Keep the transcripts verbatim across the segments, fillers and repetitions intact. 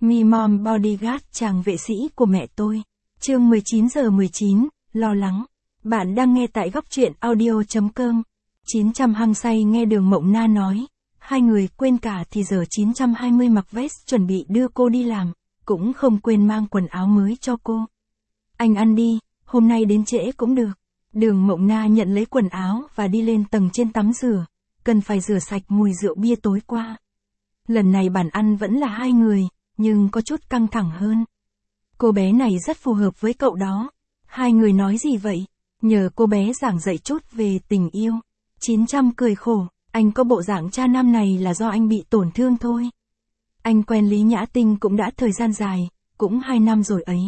Me Mom Bodyguard chàng vệ sĩ của mẹ tôi. Chương mười chín giờ mười chín, lo lắng. Bạn đang nghe tại góc truyện audio.com. chín trăm hăng say nghe Đường Mộng Na nói. Hai người quên cả thì giờ chín trăm hai mươi mặc vest chuẩn bị đưa cô đi làm, cũng không quên mang quần áo mới cho cô. Anh ăn đi, hôm nay đến trễ cũng được. Đường Mộng Na nhận lấy quần áo và đi lên tầng trên tắm rửa, cần phải rửa sạch mùi rượu bia tối qua. Lần này bàn ăn vẫn là hai người, nhưng có chút căng thẳng hơn. Cô bé này rất phù hợp với cậu đó. Hai người nói gì vậy? Nhờ cô bé giảng dạy chút về tình yêu. chín trăm cười khổ, anh có bộ dạng cha nam này là do anh bị tổn thương thôi. Anh quen Lý Nhã Tinh cũng đã thời gian dài, cũng hai năm rồi ấy.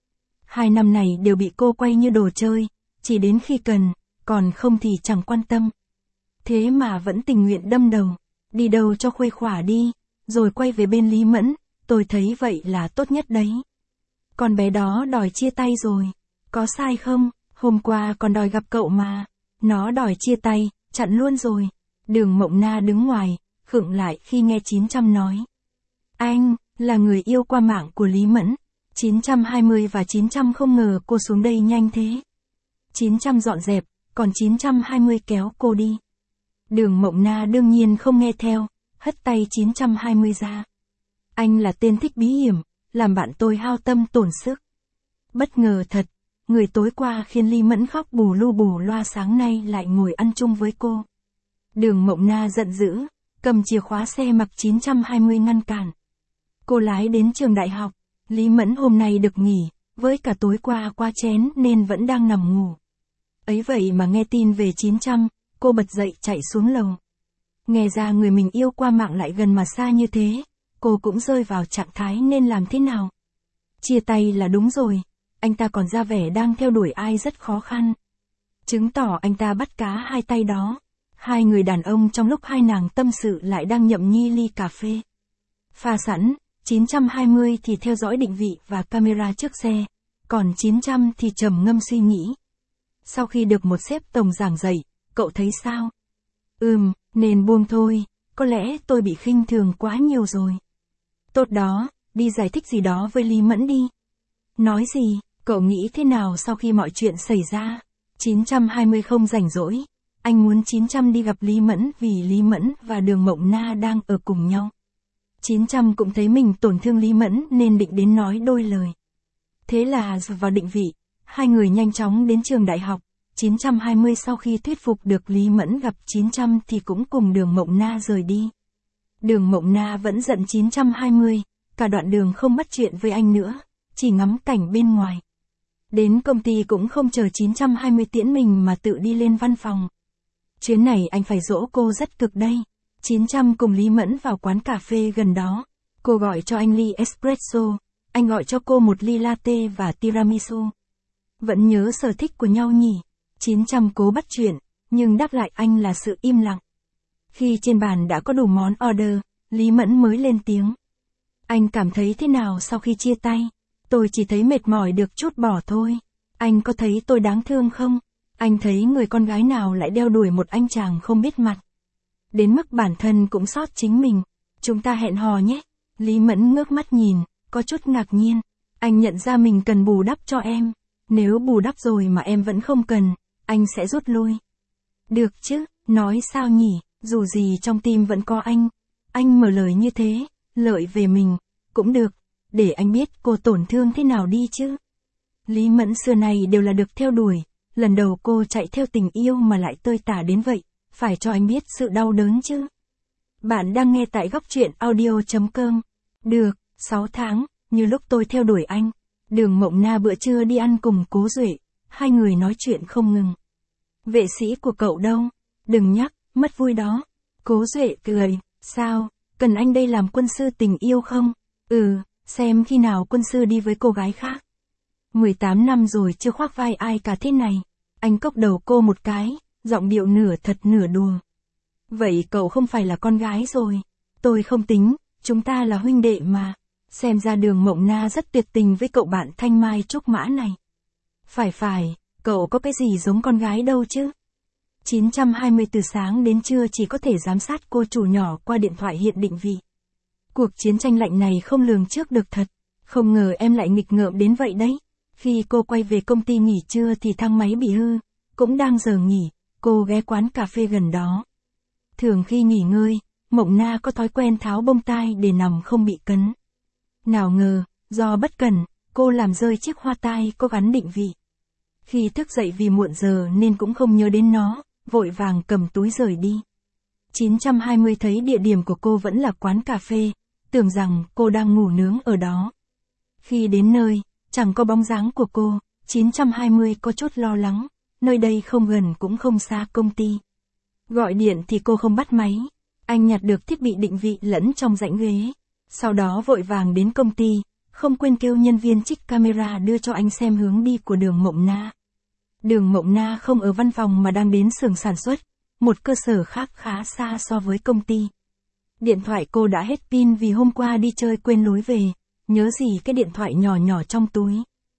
Hai năm này đều bị cô quay như đồ chơi, chỉ đến khi cần, còn không thì chẳng quan tâm. Thế mà vẫn tình nguyện đâm đầu, đi đâu cho khuây khỏa đi, rồi quay về bên Lý Mẫn, tôi thấy vậy là tốt nhất đấy. Con bé đó đòi chia tay rồi, có sai không? Hôm qua còn đòi gặp cậu mà. Nó đòi chia tay, chặn luôn rồi. Đường Mộng Na đứng ngoài, khựng lại khi nghe chín trăm nói. Anh, là người yêu qua mạng của Lý Mẫn. chín trăm hai mươi và chín trăm không ngờ cô xuống đây nhanh thế. chín trăm dọn dẹp, còn chín trăm hai mươi kéo cô đi. Đường Mộng Na đương nhiên không nghe theo, hất tay chín trăm hai mươi ra. Anh là tên thích bí hiểm, làm bạn tôi hao tâm tổn sức. Bất ngờ thật, người tối qua khiến Lý Mẫn khóc bù lu bù loa sáng nay lại ngồi ăn chung với cô. Đường Mộng Na giận dữ, cầm chìa khóa xe mặc chín trăm hai mươi ngăn cản. Cô lái đến trường đại học, Lý Mẫn hôm nay được nghỉ, với cả tối qua qua chén nên vẫn đang nằm ngủ. Ấy vậy mà nghe tin về chín trăm, cô bật dậy chạy xuống lầu. Nghe ra người mình yêu qua mạng lại gần mà xa như thế, cô cũng rơi vào trạng thái nên làm thế nào. Chia tay là đúng rồi, anh ta còn ra vẻ đang theo đuổi ai rất khó khăn. Chứng tỏ anh ta bắt cá hai tay đó. Hai người đàn ông trong lúc hai nàng tâm sự lại đang nhậm nhi ly cà phê. Pha sẵn, chín trăm hai mươi thì theo dõi định vị và camera trước xe, còn chín trăm thì trầm ngâm suy nghĩ. Sau khi được một sếp tổng giảng dạy, cậu thấy sao? Ừm, nên buông thôi, có lẽ tôi bị khinh thường quá nhiều rồi. Tốt đó, đi giải thích gì đó với Lý Mẫn đi. Nói gì, cậu nghĩ thế nào sau khi mọi chuyện xảy ra? chín trăm hai mươi không rảnh rỗi. Anh muốn chín trăm đi gặp Lý Mẫn vì Lý Mẫn và Đường Mộng Na đang ở cùng nhau. chín trăm cũng thấy mình tổn thương Lý Mẫn nên định đến nói đôi lời. Thế là vào định vị, hai người nhanh chóng đến trường đại học. chín trăm hai mươi sau khi thuyết phục được Lý Mẫn gặp chín trăm thì cũng cùng Đường Mộng Na rời đi. Đường Mộng Na vẫn giận chín trăm hai mươi, cả đoạn đường không bắt chuyện với anh nữa, chỉ ngắm cảnh bên ngoài. Đến công ty cũng không chờ chín trăm hai mươi tiễn mình mà tự đi lên văn phòng. Chuyến này anh phải dỗ cô rất cực đây. chín trăm cùng Lý Mẫn vào quán cà phê gần đó. Cô gọi cho anh ly espresso, anh gọi cho cô một ly latte và tiramisu. Vẫn nhớ sở thích của nhau nhỉ? chín trăm cố bắt chuyện, nhưng đáp lại anh là sự im lặng. Khi trên bàn đã có đủ món order, Lý Mẫn mới lên tiếng. Anh cảm thấy thế nào sau khi chia tay? Tôi chỉ thấy mệt mỏi được chút bỏ thôi. Anh có thấy tôi đáng thương không? Anh thấy người con gái nào lại đeo đuổi một anh chàng không biết mặt. Đến mức bản thân cũng sót chính mình. Chúng ta hẹn hò nhé. Lý Mẫn ngước mắt nhìn, có chút ngạc nhiên. Anh nhận ra mình cần bù đắp cho em. Nếu bù đắp rồi mà em vẫn không cần, anh sẽ rút lui. Được chứ, nói sao nhỉ, dù gì trong tim vẫn có anh. Anh mở lời như thế, lợi về mình, cũng được, để anh biết cô tổn thương thế nào đi chứ. Lý Mẫn xưa này đều là được theo đuổi, lần đầu cô chạy theo tình yêu mà lại tơi tả đến vậy, phải cho anh biết sự đau đớn chứ. Bạn đang nghe tại góc truyện audio.com. Được, sáu tháng, như lúc tôi theo đuổi anh. Đường Mộng Na bữa trưa đi ăn cùng Cố Duệ, hai người nói chuyện không ngừng. Vệ sĩ của cậu đâu? Đừng nhắc, mất vui đó. Cố Duệ cười, sao, cần anh đây làm quân sư tình yêu không? Ừ, xem khi nào quân sư đi với cô gái khác. mười tám năm rồi chưa khoác vai ai cả thế này. Anh cốc đầu cô một cái, giọng điệu nửa thật nửa đùa. Vậy cậu không phải là con gái rồi. Tôi không tính, chúng ta là huynh đệ mà. Xem ra Đường Mộng Na rất tuyệt tình với cậu bạn thanh mai trúc mã này. Phải phải, cậu có cái gì giống con gái đâu chứ. chín trăm hai mươi từ sáng đến trưa chỉ có thể giám sát cô chủ nhỏ qua điện thoại hiện định vị. Cuộc chiến tranh lạnh này không lường trước được thật. Không ngờ em lại nghịch ngợm đến vậy đấy. Khi cô quay về công ty nghỉ trưa thì thang máy bị hư. Cũng đang giờ nghỉ, cô ghé quán cà phê gần đó. Thường khi nghỉ ngơi, Mộng Na có thói quen tháo bông tai để nằm không bị cấn. Nào ngờ, do bất cẩn, cô làm rơi chiếc hoa tai có gắn định vị. Khi thức dậy vì muộn giờ nên cũng không nhớ đến nó, vội vàng cầm túi rời đi. chín trăm hai mươi thấy địa điểm của cô vẫn là quán cà phê, tưởng rằng cô đang ngủ nướng ở đó. Khi đến nơi, chẳng có bóng dáng của cô, chín trăm hai mươi có chút lo lắng, nơi đây không gần cũng không xa công ty. Gọi điện thì cô không bắt máy, anh nhặt được thiết bị định vị lẫn trong rãnh ghế. Sau đó vội vàng đến công ty, không quên kêu nhân viên trích camera đưa cho anh xem hướng đi của đường Mộng Na. Đường Mộng Na không ở văn phòng mà đang đến xưởng sản xuất, một cơ sở khác khá xa so với công ty. Điện thoại cô đã hết pin vì hôm qua đi chơi quên lối về, nhớ gì cái điện thoại nhỏ nhỏ trong túi.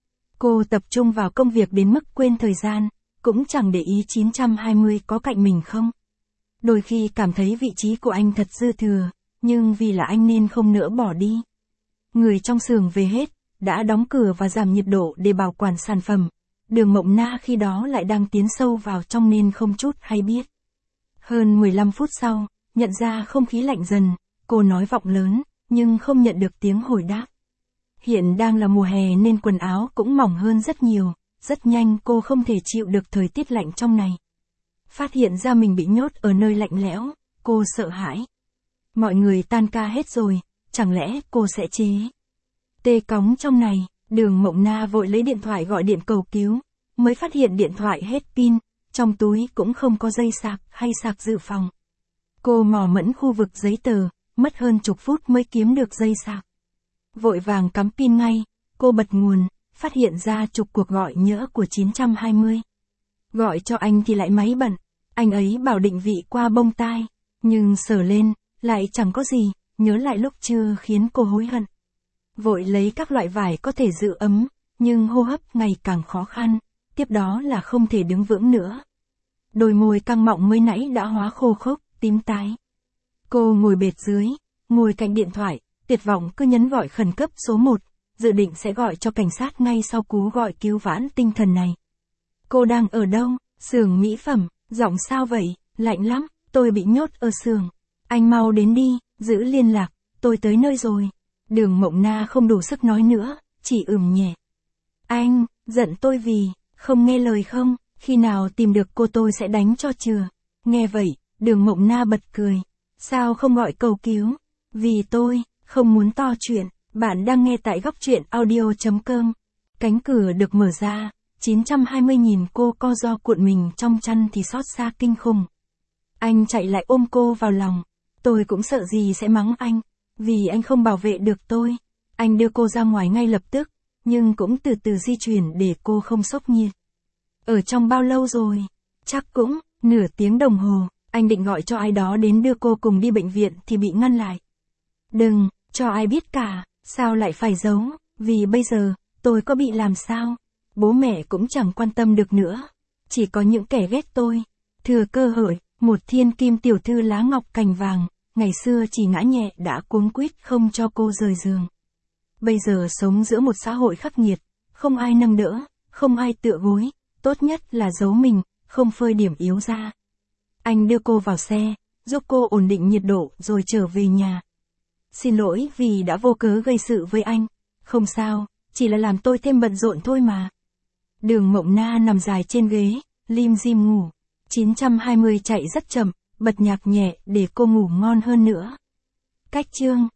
Cô tập trung vào công việc đến mức quên thời gian, cũng chẳng để ý chín trăm hai mươi có cạnh mình không. Đôi khi cảm thấy vị trí của anh thật dư thừa, nhưng vì là anh nên không nỡ bỏ đi. Người trong xưởng về hết, đã đóng cửa và giảm nhiệt độ để bảo quản sản phẩm. Đường Mộng Na khi đó lại đang tiến sâu vào trong nên không chút hay biết. Hơn mười lăm phút sau, nhận ra không khí lạnh dần, cô nói vọng lớn, nhưng không nhận được tiếng hồi đáp. Hiện đang là mùa hè nên quần áo cũng mỏng hơn rất nhiều, rất nhanh cô không thể chịu được thời tiết lạnh trong này. Phát hiện ra mình bị nhốt ở nơi lạnh lẽo, cô sợ hãi. Mọi người tan ca hết rồi, chẳng lẽ cô sẽ chế tê cóng trong này. Đường Mộng Na vội lấy điện thoại gọi điện cầu cứu, mới phát hiện điện thoại hết pin, trong túi cũng không có dây sạc hay sạc dự phòng. Cô mò mẫm khu vực giấy tờ, mất hơn chục phút mới kiếm được dây sạc. Vội vàng cắm pin ngay, cô bật nguồn, phát hiện ra chục cuộc gọi nhỡ của chín trăm hai mươi. Gọi cho anh thì lại máy bận, anh ấy bảo định vị qua bông tai, nhưng sờ lên, lại chẳng có gì, nhớ lại lúc trưa khiến cô hối hận. Vội lấy các loại vải có thể giữ ấm, nhưng hô hấp ngày càng khó khăn, tiếp đó là không thể đứng vững nữa. Đôi môi căng mọng mới nãy đã hóa khô khốc, tím tái. Cô ngồi bệt dưới, ngồi cạnh điện thoại, tuyệt vọng cứ nhấn gọi khẩn cấp số một, dự định sẽ gọi cho cảnh sát ngay sau cú gọi cứu vãn tinh thần này. Cô đang ở đâu? Xưởng mỹ phẩm, giọng sao vậy? Lạnh lắm, tôi bị nhốt ở xưởng. Anh mau đến đi, giữ liên lạc, tôi tới nơi rồi. Đường Mộng Na không đủ sức nói nữa, chỉ ừm nhẹ. Anh, giận tôi vì, không nghe lời không, khi nào tìm được cô tôi sẽ đánh cho chừa. Nghe vậy, đường Mộng Na bật cười. Sao không gọi cầu cứu? Vì tôi, không muốn to chuyện. Bạn đang nghe tại góc truyện audio chấm com. Cánh cửa được mở ra, chín trăm hai mươi nhìn cô co ro cuộn mình trong chăn thì xót xa kinh khủng. Anh chạy lại ôm cô vào lòng. Tôi cũng sợ gì sẽ mắng anh, vì anh không bảo vệ được tôi. Anh đưa cô ra ngoài ngay lập tức, nhưng cũng từ từ di chuyển để cô không sốc nhiệt. Ở trong bao lâu rồi? Chắc cũng, nửa tiếng đồng hồ. Anh định gọi cho ai đó đến đưa cô cùng đi bệnh viện thì bị ngăn lại. Đừng, cho ai biết cả, sao lại phải giấu, vì bây giờ, tôi có bị làm sao? Bố mẹ cũng chẳng quan tâm được nữa. Chỉ có những kẻ ghét tôi. Thừa cơ hội, một thiên kim tiểu thư lá ngọc cành vàng, ngày xưa chỉ ngã nhẹ đã cuống quýt không cho cô rời giường. Bây giờ sống giữa một xã hội khắc nghiệt, không ai nâng đỡ, không ai tựa gối, tốt nhất là giấu mình, không phơi điểm yếu ra. Anh đưa cô vào xe, giúp cô ổn định nhiệt độ rồi trở về nhà. Xin lỗi vì đã vô cớ gây sự với anh. Không sao, chỉ là làm tôi thêm bận rộn thôi mà. Đường Mộng Na nằm dài trên ghế, lim dim ngủ. chín trăm hai mươi chạy rất chậm, bật nhạc nhẹ để cô ngủ ngon hơn nữa. Cách chương